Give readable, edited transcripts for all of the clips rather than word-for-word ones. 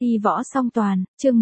Y võ song toàn, chương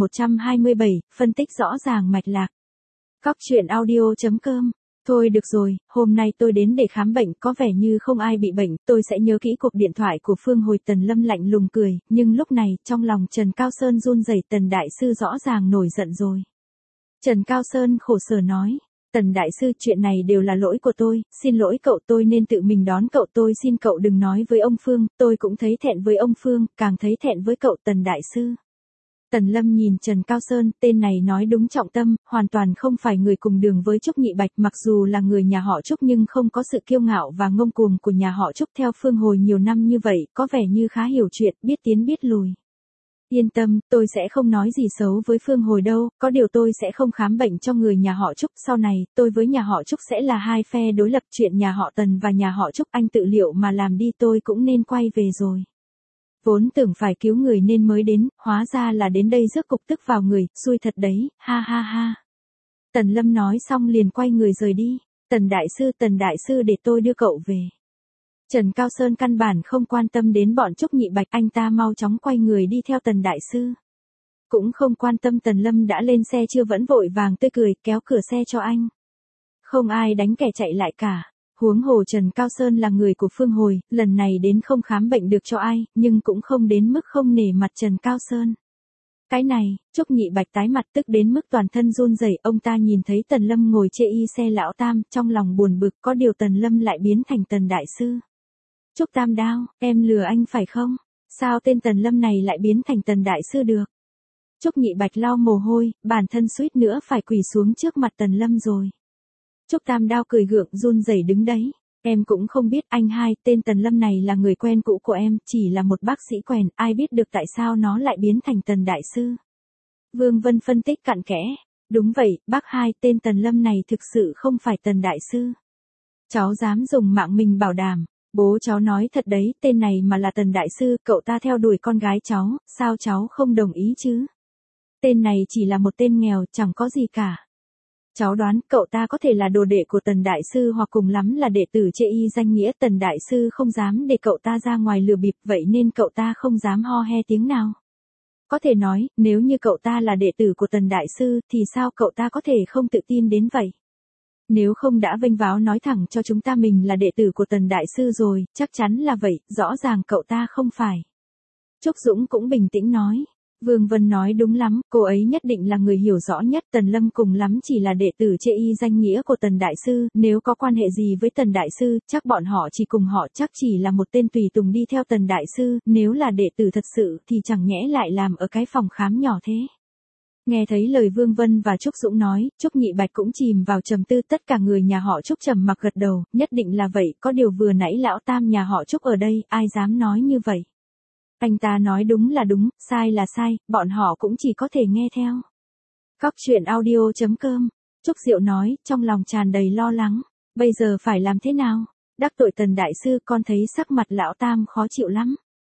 1127, phân tích rõ ràng mạch lạc. Cóc truyện audio.com. Thôi được rồi, hôm nay tôi đến để khám bệnh, có vẻ như không ai bị bệnh, tôi sẽ nhớ kỹ cuộc điện thoại của Phương Hồi. Tần Lâm lạnh lùng cười, nhưng lúc này, trong lòng Trần Cao Sơn run rẩy. Tần đại sư rõ ràng nổi giận rồi. Trần Cao Sơn khổ sở nói, Tần đại sư, chuyện này đều là lỗi của tôi, xin lỗi cậu, tôi nên tự mình đón cậu, tôi xin cậu đừng nói với ông Phương, tôi cũng thấy thẹn với ông Phương, càng thấy thẹn với cậu Tần đại sư. Tần Lâm nhìn Trần Cao Sơn, tên này nói đúng trọng tâm, hoàn toàn không phải người cùng đường với Trúc Nhị Bạch, mặc dù là người nhà họ Trúc nhưng không có sự kiêu ngạo và ngông cuồng của nhà họ Trúc. Theo Phương Hồi nhiều năm như vậy, có vẻ như khá hiểu chuyện, biết tiến biết lùi. Yên tâm, tôi sẽ không nói gì xấu với Phương Hồi đâu, có điều tôi sẽ không khám bệnh cho người nhà họ Trúc. Sau này, tôi với nhà họ Trúc sẽ là hai phe đối lập. Chuyện nhà họ Tần và nhà họ Trúc anh tự liệu mà làm đi, tôi cũng nên quay về rồi. Vốn tưởng phải cứu người nên mới đến, hóa ra là đến đây rước cục tức vào người, xui thật đấy, ha ha ha. Tần Lâm nói xong liền quay người rời đi. Tần đại sư để tôi đưa cậu về. Trần Cao Sơn căn bản không quan tâm đến bọn Trúc Nhị Bạch, anh ta mau chóng quay người đi theo Tần đại sư. Cũng không quan tâm Tần Lâm đã lên xe chưa, vẫn vội vàng tươi cười kéo cửa xe cho anh. Không ai đánh kẻ chạy lại cả. Huống hồ Trần Cao Sơn là người của Phương Hồi, lần này đến không khám bệnh được cho ai, nhưng cũng không đến mức không nể mặt Trần Cao Sơn. Cái này, Trúc Nhị Bạch tái mặt tức đến mức toàn thân run rẩy. Ông ta nhìn thấy Tần Lâm ngồi chê y xe lão Tam, trong lòng buồn bực, có điều Tần Lâm lại biến thành Tần đại sư. Trúc Tam Đao, em lừa anh phải không? Sao tên Tần Lâm này lại biến thành Tần đại sư được? Trúc Nhị Bạch lau mồ hôi, bản thân suýt nữa phải quỳ xuống trước mặt Tần Lâm rồi. Trúc Tam Đao cười gượng run rẩy đứng đấy. Em cũng không biết anh hai, tên Tần Lâm này là người quen cũ của em, chỉ là một bác sĩ quèn, ai biết được tại sao nó lại biến thành Tần đại sư. Vương Vân phân tích cặn kẽ. Đúng vậy, bác hai, tên Tần Lâm này thực sự không phải Tần đại sư. Cháu dám dùng mạng mình bảo đảm. Bố cháu nói thật đấy, tên này mà là Tần đại sư, cậu ta theo đuổi con gái cháu, sao cháu không đồng ý chứ? Tên này chỉ là một tên nghèo, chẳng có gì cả. Cháu đoán cậu ta có thể là đồ đệ của Tần đại sư hoặc cùng lắm là đệ tử chê y danh nghĩa. Tần đại sư không dám để cậu ta ra ngoài lừa bịp, vậy nên cậu ta không dám ho he tiếng nào. Có thể nói, nếu như cậu ta là đệ tử của Tần đại sư thì sao cậu ta có thể không tự tin đến vậy? Nếu không đã vênh váo nói thẳng cho chúng ta mình là đệ tử của Tần đại sư rồi, chắc chắn là vậy, rõ ràng cậu ta không phải. Trúc Dũng cũng bình tĩnh nói. Vương Vân nói đúng lắm, cô ấy nhất định là người hiểu rõ nhất. Tần Lâm cùng lắm chỉ là đệ tử chê y danh nghĩa của Tần đại sư, nếu có quan hệ gì với Tần đại sư, chắc bọn họ chỉ cùng họ, chắc chỉ là một tên tùy tùng đi theo Tần đại sư, nếu là đệ tử thật sự thì chẳng nhẽ lại làm ở cái phòng khám nhỏ thế. Nghe thấy lời Vương Vân và Trúc Dũng nói, Trúc Nhị Bạch cũng chìm vào trầm tư. Tất cả người nhà họ Trúc trầm mặc gật đầu, nhất định là vậy, có điều vừa nãy lão Tam nhà họ Trúc ở đây, ai dám nói như vậy. Anh ta nói đúng là đúng, sai là sai, bọn họ cũng chỉ có thể nghe theo. Cóc truyện audio.com. Trúc Diệu nói, trong lòng tràn đầy lo lắng. Bây giờ phải làm thế nào? Đắc tội Tần đại sư, con thấy sắc mặt lão Tam khó chịu lắm.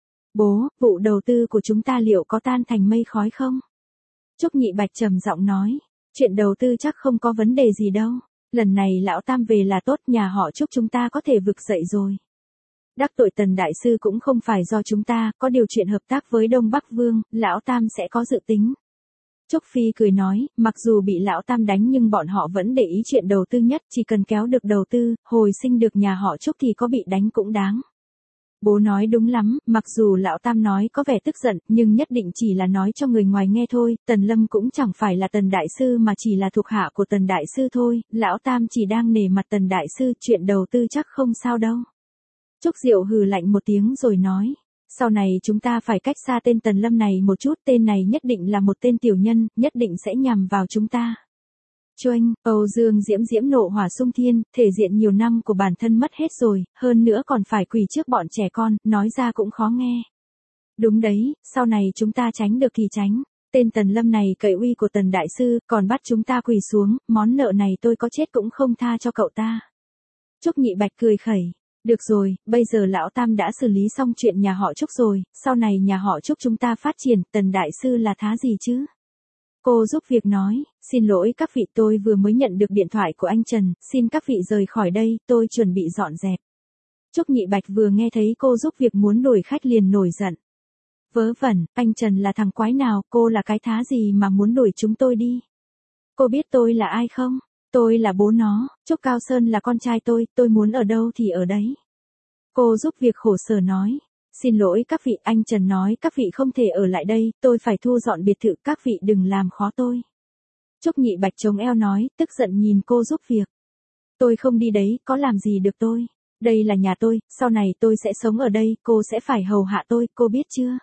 Bố, vụ đầu tư của chúng ta liệu có tan thành mây khói không? Trúc Nhị Bạch trầm giọng nói, chuyện đầu tư chắc không có vấn đề gì đâu. Lần này lão Tam về là tốt, nhà họ Trúc chúng ta có thể vực dậy rồi. Đắc tội Tần đại sư cũng không phải do chúng ta, có điều chuyện hợp tác với Đông Bắc Vương, lão Tam sẽ có dự tính. Trúc Phi cười nói, mặc dù bị lão Tam đánh nhưng bọn họ vẫn để ý chuyện đầu tư nhất, chỉ cần kéo được đầu tư, hồi sinh được nhà họ Trúc thì có bị đánh cũng đáng. Bố nói đúng lắm, mặc dù lão Tam nói có vẻ tức giận, nhưng nhất định chỉ là nói cho người ngoài nghe thôi. Tần Lâm cũng chẳng phải là Tần đại sư mà chỉ là thuộc hạ của Tần đại sư thôi, lão Tam chỉ đang nể mặt Tần đại sư, chuyện đầu tư chắc không sao đâu. Trúc Diệu hừ lạnh một tiếng rồi nói, sau này chúng ta phải cách xa tên Tần Lâm này một chút, tên này nhất định là một tên tiểu nhân, nhất định sẽ nhằm vào chúng ta. Choanh, Âu Dương Diễm nộ hỏa xung thiên, thể diện nhiều năm của bản thân mất hết rồi, hơn nữa còn phải quỳ trước bọn trẻ con, nói ra cũng khó nghe. Đúng đấy, sau này chúng ta tránh được thì tránh, tên Tần Lâm này cậy uy của Tần đại sư, còn bắt chúng ta quỳ xuống, món nợ này tôi có chết cũng không tha cho cậu ta. Trúc Nhị Bạch cười khẩy. Được rồi, bây giờ lão Tam đã xử lý xong chuyện nhà họ Trúc rồi, sau này nhà họ Trúc chúng ta phát triển, Tần đại sư là thá gì chứ? Cô giúp việc nói, xin lỗi các vị, tôi vừa mới nhận được điện thoại của anh Trần, xin các vị rời khỏi đây, tôi chuẩn bị dọn dẹp. Trúc Nhị Bạch vừa nghe thấy cô giúp việc muốn đuổi khách liền nổi giận. Vớ vẩn, anh Trần là thằng quái nào, cô là cái thá gì mà muốn đuổi chúng tôi đi? Cô biết tôi là ai không? Tôi là bố nó, Trúc Cao Sơn là con trai tôi muốn ở đâu thì ở đấy. Cô giúp việc khổ sở nói. Xin lỗi các vị, anh Trần nói các vị không thể ở lại đây, tôi phải thu dọn biệt thự, các vị đừng làm khó tôi. Trúc Nhị Bạch chống eo nói, tức giận nhìn cô giúp việc. Tôi không đi đấy, có làm gì được tôi. Đây là nhà tôi, sau này tôi sẽ sống ở đây, cô sẽ phải hầu hạ tôi, cô biết chưa?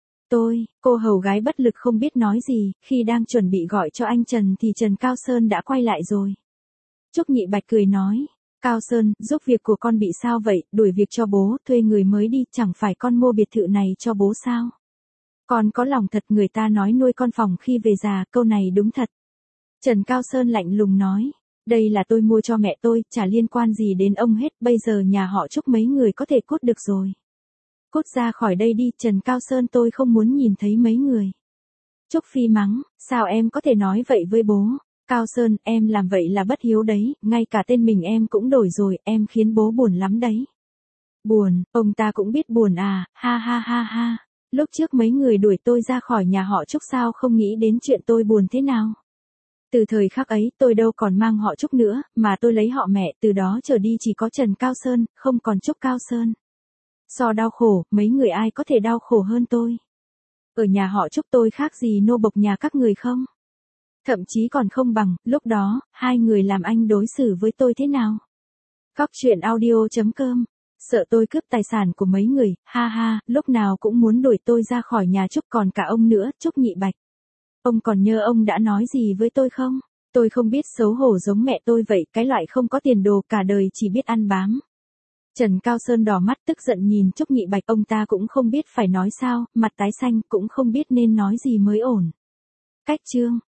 Cô hầu gái bất lực không biết nói gì, khi đang chuẩn bị gọi cho anh Trần thì Trần Cao Sơn đã quay lại rồi. Trúc Nhị Bạch cười nói, Cao Sơn, giúp việc của con bị sao vậy, đuổi việc cho bố, thuê người mới đi, chẳng phải con mua biệt thự này cho bố sao? Con có lòng thật, người ta nói nuôi con phòng khi về già, câu này đúng thật. Trần Cao Sơn lạnh lùng nói, đây là tôi mua cho mẹ tôi, chả liên quan gì đến ông hết, bây giờ nhà họ Trúc mấy người có thể cút được rồi. Cút ra khỏi đây đi, Trần Cao Sơn, tôi không muốn nhìn thấy mấy người. Trúc Phi mắng, sao em có thể nói vậy với bố? Cao Sơn, em làm vậy là bất hiếu đấy, ngay cả tên mình em cũng đổi rồi, em khiến bố buồn lắm đấy. Buồn, ông ta cũng biết buồn à, ha ha ha ha. Lúc trước mấy người đuổi tôi ra khỏi nhà họ Trúc, sao không nghĩ đến chuyện tôi buồn thế nào? Từ thời khắc ấy, tôi đâu còn mang họ Trúc nữa, mà tôi lấy họ mẹ, từ đó trở đi chỉ có Trần Cao Sơn, không còn Trúc Cao Sơn. So đau khổ, mấy người ai có thể đau khổ hơn tôi? Ở nhà họ Trúc tôi khác gì nô bộc nhà các người không? Thậm chí còn không bằng, lúc đó, hai người làm anh đối xử với tôi thế nào? Góc truyện audio.com. Sợ tôi cướp tài sản của mấy người, ha ha, lúc nào cũng muốn đuổi tôi ra khỏi nhà Trúc, còn cả ông nữa, Trúc Nhị Bạch. Ông còn nhớ ông đã nói gì với tôi không? Tôi không biết xấu hổ giống mẹ tôi vậy, cái loại không có tiền đồ, cả đời chỉ biết ăn bám. Trần Cao Sơn đỏ mắt tức giận nhìn Trúc Nhị Bạch, ông ta cũng không biết phải nói sao, mặt tái xanh, cũng không biết nên nói gì mới ổn. Cách chương